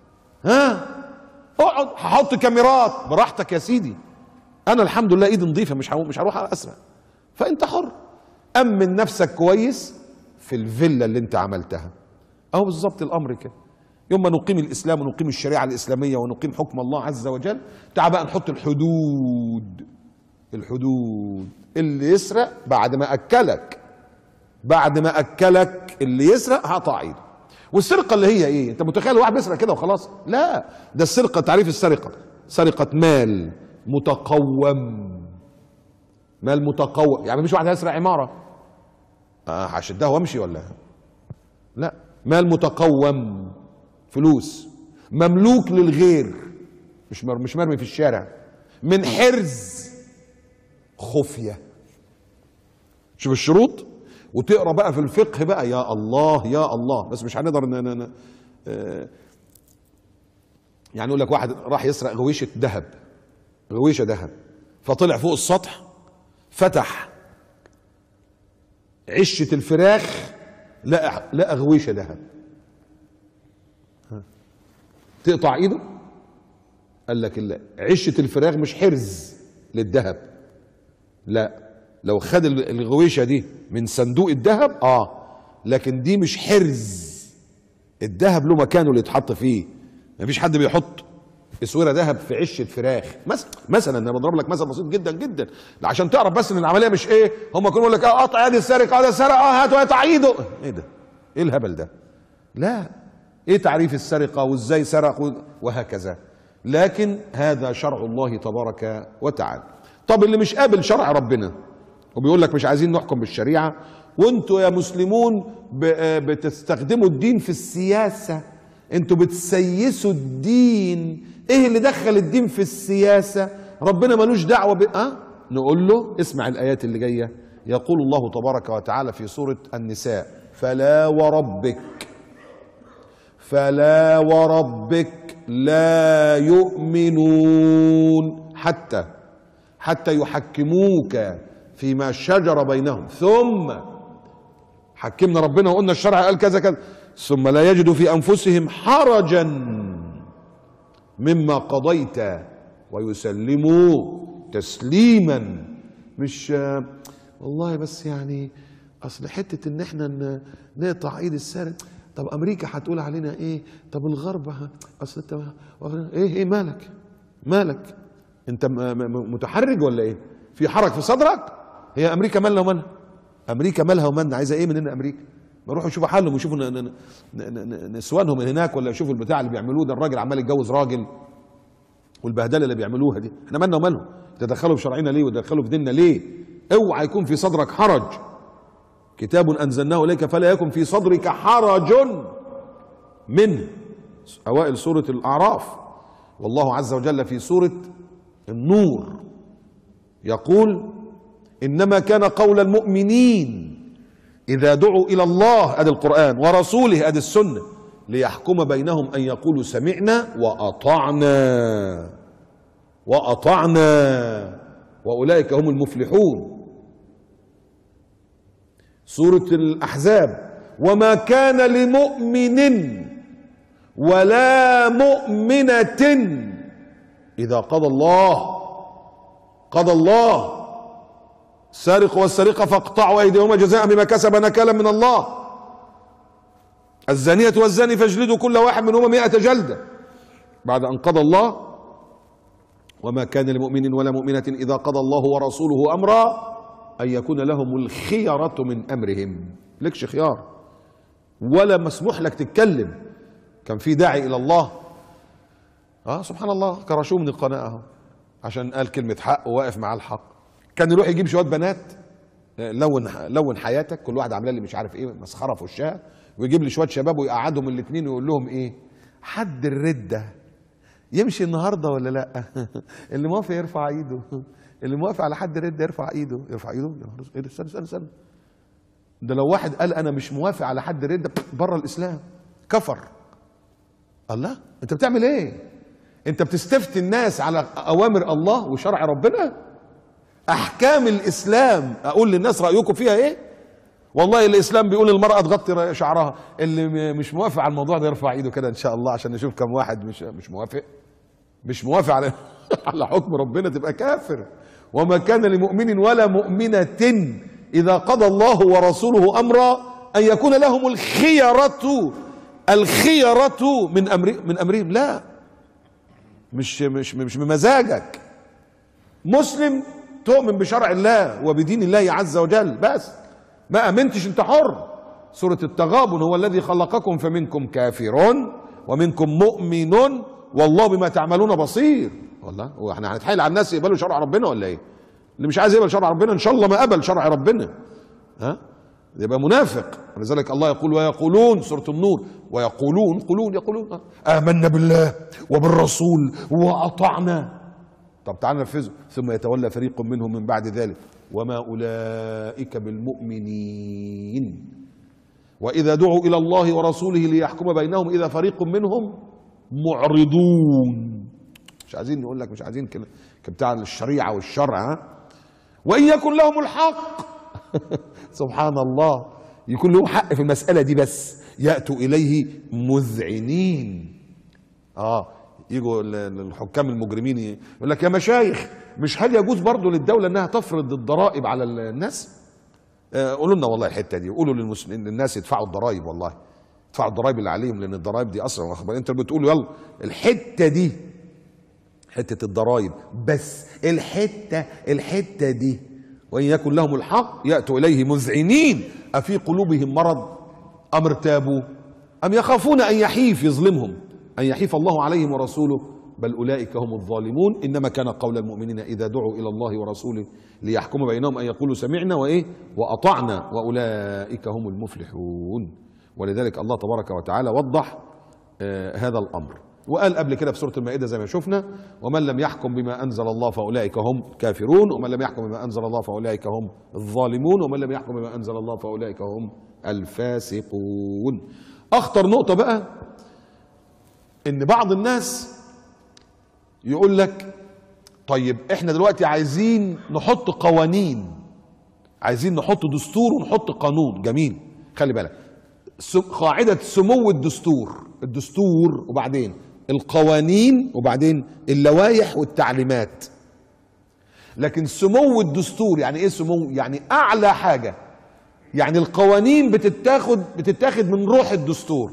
اقعد. هحط كاميرات، براحتك يا سيدي، انا الحمد لله ايدي نظيفه، مش هروح اسرق. فانت حر، امن نفسك كويس في الفيلا اللي انت عملتها. اهو بالظبط الامر كده. يوم ما نقيم الاسلام ونقيم الشريعه الاسلاميه ونقيم حكم الله عز وجل، تعال بقى نحط الحدود. اللي يسرق بعد ما اكلك اللي يسرق هقطع ايده. والسرقه اللي هي ايه؟ انت متخيل واحد بيسرق كده وخلاص؟ لا، ده السرقه تعريف السرقه: سرقه مال متقوم. مال متقوم يعني مش واحد هيسرق عماره هشدها وامشي ولا لا، مال متقوم، فلوس مملوك للغير، مش مرمي في الشارع، من حرز خفيه. شوف الشروط وتقرا بقى في الفقه بقى. يا الله يا الله. بس مش هنقدر يعني يقول لك واحد راح يسرق غويشه ذهب، فطلع فوق السطح فتح عشه الفراخ لقى غويشه ذهب. تقطع ايده؟ قال لك لا، عشه الفراخ مش حرز للذهب. لا، لو خد الغويشه دي من صندوق الذهب لكن دي مش حرز. الذهب له مكانه اللي يتحط فيه. مفيش حد بيحط اسوره ذهب في عشه فراخ مثلا. انا بضرب لك مثل بسيط جدا جدا عشان تعرف بس ان العمليه مش ايه. هم كانوا يقول لك قطع يد السارق، ده سرق، هاتوا يقطع ايده. ايه ده؟ ايه الهبل ده؟ لا، ايه تعريف السرقه وازاي سرق وهكذا. لكن هذا شرع الله تبارك وتعالى. طب اللي مش قابل شرع ربنا وبيقول لك مش عايزين نحكم بالشريعه، وانتوا يا مسلمون بتستخدموا الدين في السياسه، انتوا بتسيسوا الدين. ايه اللي دخل الدين في السياسه؟ ربنا ملوش دعوه نقول له اسمع الايات اللي جايه. يقول الله تبارك وتعالى في سوره النساء: فلا وربك لا يؤمنون حتى يحكموك فيما شجر بينهم، ثم حكمنا ربنا وقلنا الشرع قال كذا كذا، ثم لا يجدوا في انفسهم حرجا مما قضيت ويسلموا تسليما. مش والله بس يعني اصل حته ان احنا نقطع ايد السارق، طب امريكا هتقول علينا ايه؟ طب الغرب اصل انت ايه مالك انت متحرج ولا ايه؟ في حرج في صدرك؟ هي امريكا مالها ومالها؟ امريكا مالها ومالنا؟ عايزه ايه مننا امريكا؟ ما يروحوا يشوفوا حالهم ويشوفوا نسوانهم من هناك، ولا يشوفوا البتاع اللي بيعملوه ده. الراجل عمال يتجوز راجل والبهدله اللي بيعملوها دي، احنا مالنا ومالهم؟ يتدخلوا في شرعنا ليه ويتدخلوا في ديننا ليه؟ اوعى يكون في صدرك حرج. كتاب انزلناه اليك فلا يكن في صدرك حرج منه. اوائل سوره الاعراف. والله عز وجل في سوره النور يقول: انما كان قول المؤمنين اذا دعوا الى الله، ادي القران، ورسوله، ادي السنه، ليحكم بينهم ان يقولوا سمعنا واطعنا واولئك هم المفلحون. سوره الاحزاب: وما كان لمؤمن ولا مؤمنة إذا قضى الله السارق والسارقة فاقطعوا أيديهما جزاء بما كسب نكالا من الله، الزانية والزاني فاجلدوا كل واحد منهما 100 جلدة، بعد أن قضى الله: وما كان لمؤمن ولا مؤمنة إذا قضى الله ورسوله أمرا أن يكون لهم الخيرة من أمرهم. لكش خيار ولا مسموح لك تتكلم. كان في داعي الى الله سبحان الله كرشوه من القناه اهو عشان قال كلمه حق وواقف مع الحق. كان يروح يجيب شويه بنات لون حياتك، كل واحد عامله لي مش عارف ايه مسخره في وشها، ويجيب لي شويه شباب ويقعدهم الاثنين ويقول لهم ايه؟ حد الرده يمشي النهارده ولا لا؟ اللي موافق يرفع ايده، اللي موافق على حد الرده يرفع ايده. ايه ده؟ استنى ده لو واحد قال انا مش موافق على حد الرده بره الاسلام كفر. الله، انت بتعمل ايه؟ انت بتستفتي الناس على اوامر الله وشرع ربنا؟ احكام الاسلام اقول للناس رايكم فيها ايه؟ والله الاسلام بيقول المراه تغطي شعرها. اللي مش موافق على الموضوع ده يرفع ايده كده ان شاء الله عشان نشوف كم واحد مش موافق على على حكم ربنا، تبقى كافر. وما كان لمؤمن ولا مؤمنة اذا قضى الله ورسوله امرا ان يكون لهم الخيرة من امرهم. لا، مش بمزاجك. مسلم تؤمن بشرع الله وبدين الله عز وجل، بس ما امنتش انت حر. سورة التغابن: هو الذي خلقكم فمنكم كافر ومنكم مؤمن والله بما تعملون بصير. والله هو احنا هنتحايل على الناس يقبلوا شرع ربنا ولا ايه؟ اللي مش عايز يقبل شرع ربنا ان شاء الله ما قبل شرع ربنا يبقى منافق. ولذلك الله يقول: ويقولون، سورة النور: ويقولون آمنا بالله وبالرسول وأطعنا. طب تعالى ننفذه. ثم يتولى فريق منهم من بعد ذلك وما أولئك بالمؤمنين وإذا دعوا إلى الله ورسوله ليحكم بينهم إذا فريق منهم معرضون. مش عايزين نقول لك، مش عايزين كده بتاع الشريعة والشرع. وإن يكن لهم الحق سبحان الله، يكون لهم حق في المسألة دي بس يأتوا إليه مذعنين. يجوا الحكام المجرمين يقول لك: يا مشايخ، مش هل يجوز برضه للدولة انها تفرض الضرائب على الناس؟ قولوا لنا والله الحتة دي، قولوا للناس يدفعوا الضرائب، والله يدفعوا الضرائب اللي عليهم، لان الضرائب دي اصلا انت اللي بتقولوا يلا الحتة دي، حتة الضرائب بس، الحتة دي: وإن يكن لهم الحق يأتوا إليه مذعنين أفي قلوبهم مرض أم ارتابوا أم يخافون أن يحيف الله عليهم ورسوله بل أولئك هم الظالمون. إنما كان قول المؤمنين إذا دعوا إلى الله ورسوله ليحكم بينهم أن يقولوا سمعنا وأطعنا وأولئك هم المفلحون. ولذلك الله تبارك وتعالى وضح هذا الأمر، وقال قبل كده في سورة المائدة زي ما شفنا: ومن لم يحكم بما أنزل الله فأولئك هم كافرون، ومن لم يحكم بما أنزل الله فأولئك هم الظالمون، ومن لم يحكم بما أنزل الله فأولئك هم الفاسقون. أخطر نقطة بقى إن بعض الناس يقول لك: طيب إحنا دلوقتي عايزين نحط قوانين، عايزين نحط دستور ونحط قانون. جميل، خلي بالك، قاعدة سمو الدستور وبعدين القوانين وبعدين اللوائح والتعليمات. لكن سمو الدستور يعني ايه؟ سمو يعني اعلى حاجة، يعني القوانين بتتاخد من روح الدستور.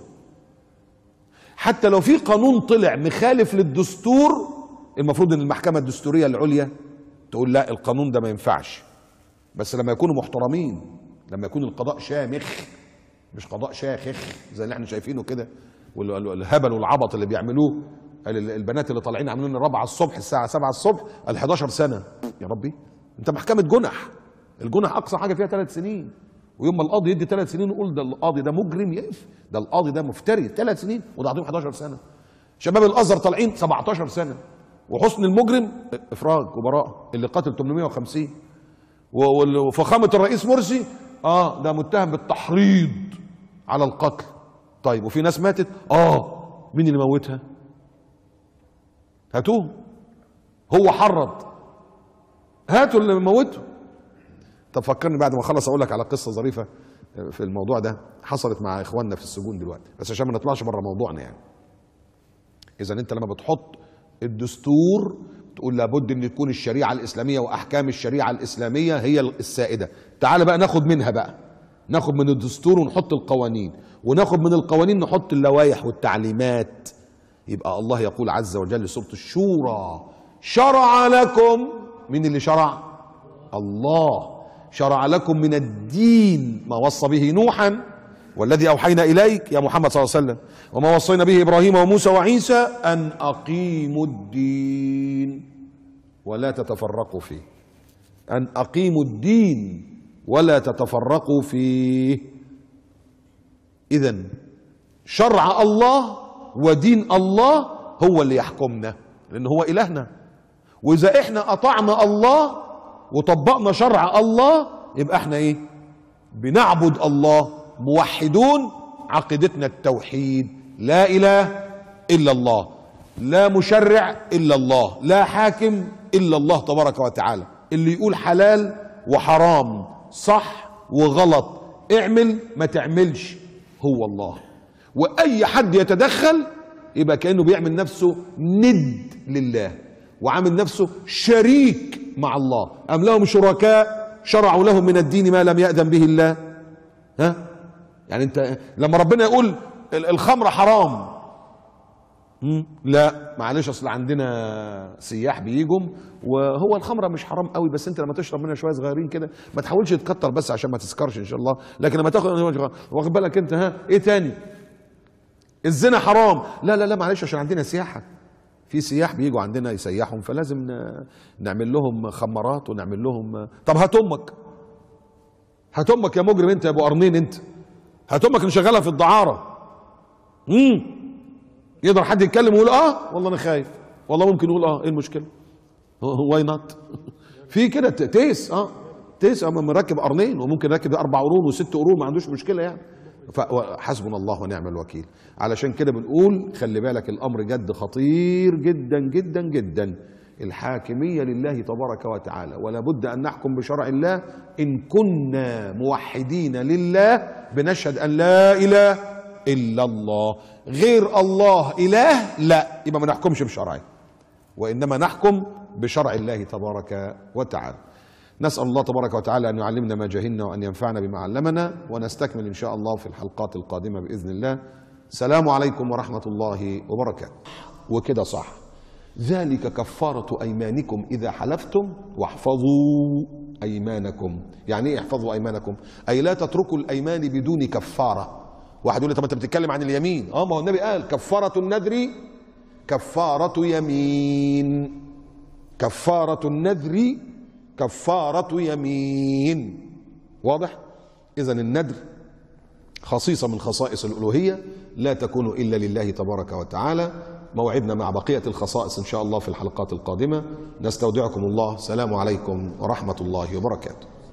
حتى لو في قانون طلع مخالف للدستور، المفروض ان المحكمة الدستورية العليا تقول لا، القانون ده ما ينفعش، بس لما يكونوا محترمين، لما يكون القضاء شامخ مش قضاء شاخخ زي اللي احنا شايفينه كده، والهبل والعبط اللي بيعملوه البنات اللي طالعين عاملين الرابعه الصبح الساعه 7 الصبح، ال 11 سنه. يا ربي انت محكمه جنح، الجنح اقصى حاجه فيها 3 سنين، ويوم ما القاضي يدي 3 سنين يقول ده القاضي ده مجرم يقف، ده القاضي ده مفتري. 3 سنين وده عندهم 11 سنه. شباب الازهر طالعين 17 سنه، وحسن المجرم افراج وبراءه اللي قتل 850، وفخامه الرئيس مرسي ده متهم بالتحريض على القتل. طيب وفي ناس ماتت، مين اللي موتها؟ هاتوه، هو حرض، هاتوا اللي موته. طب فكرني بعد ما اخلص اقول لك على قصه ظريفه في الموضوع ده حصلت مع اخواننا في السجون دلوقتي، بس عشان ما نطلعش بره موضوعنا يعني. اذا انت لما بتحط الدستور تقول لابد ان تكون الشريعه الاسلاميه واحكام الشريعه الاسلاميه هي السائده. تعال بقى ناخد منها بقى، ناخد من الدستور ونحط القوانين، وناخد من القوانين نحط اللوائح والتعليمات. يبقى الله يقول عز وجل سورة الشورى: شرع لكم. مين اللي شرع؟ الله. شرع لكم من الدين ما وصى به نوحا والذي اوحينا اليك يا محمد صلى الله عليه وسلم وما وصينا به ابراهيم وموسى وعيسى ان اقيموا الدين ولا تتفرقوا فيه. ان اقيموا الدين ولا تتفرقوا فيه. اذن شرع الله ودين الله هو اللي يحكمنا، لان هو الهنا. واذا احنا اطعنا الله وطبقنا شرع الله يبقى احنا ايه؟ بنعبد الله، موحدون، عقيدتنا التوحيد، لا اله الا الله، لا مشرع الا الله، لا حاكم الا الله تبارك وتعالى. اللي يقول حلال وحرام، صح وغلط، اعمل ما تعملش، هو الله. واي حد يتدخل يبقى كأنه بيعمل نفسه ند لله، وعامل نفسه شريك مع الله. أم لهم شركاء شرعوا لهم من الدين ما لم يأذن به الله. يعني انت لما ربنا يقول الخمر حرام، لا معلش اصل عندنا سياح بيجوا وهو الخمره مش حرام قوي، بس انت لما تشرب منها شويه صغيرين كده ما تحاولش تكتر بس عشان ما تسكرش ان شاء الله، لكن لما تاخد واخد بالك انت ايه تاني؟ الزنا حرام، لا لا لا معلش عشان عندنا سياحه، في سياح بيجوا عندنا يسيحهم فلازم نعمل لهم خمرات ونعمل لهم. طب هات امك، هات امك يا مجرم انت يا ابو قرنين انت، هات امك نشغلها في الدعاره. يقدر حد يتكلم ويقول والله انا خايف، والله ممكن يقول ايه المشكله؟ واي نوت؟ في كده تيس تيس مركب قرنين وممكن راكب 4 قرون و6 قرون ما عندوش مشكله يعني. فحسبنا الله ونعم الوكيل. علشان كده بنقول خلي بالك الامر جد خطير جدا جدا جدا. الحاكميه لله تبارك وتعالى، ولا بد ان نحكم بشرع الله. ان كنا موحدين لله بنشهد ان لا اله الا الله، غير الله اله لا، يبقى ما نحكمش بشرعه، وانما نحكم بشرع الله تبارك وتعالى. نسأل الله تبارك وتعالى أن يعلمنا ما جهلنا وأن ينفعنا بما علمنا، ونستكمل إن شاء الله في الحلقات القادمة بإذن الله. السلام عليكم ورحمة الله وبركاته. وكده صح، ذلك كفارة أيمانكم إذا حلفتم واحفظوا أيمانكم. يعني إيه احفظوا أيمانكم؟ أي لا تتركوا الأيمان بدون كفارة. واحد يقول لي طب أنت بتتكلم عن اليمين. ما هو النبي قال كفارة النذر كفارة يمين. كفارة النذر كفارة يمين. واضح؟ إذن النذر خصيصة من خصائص الألوهية لا تكون إلا لله تبارك وتعالى. موعدنا مع بقية الخصائص إن شاء الله في الحلقات القادمة. نستودعكم الله. سلام عليكم ورحمة الله وبركاته.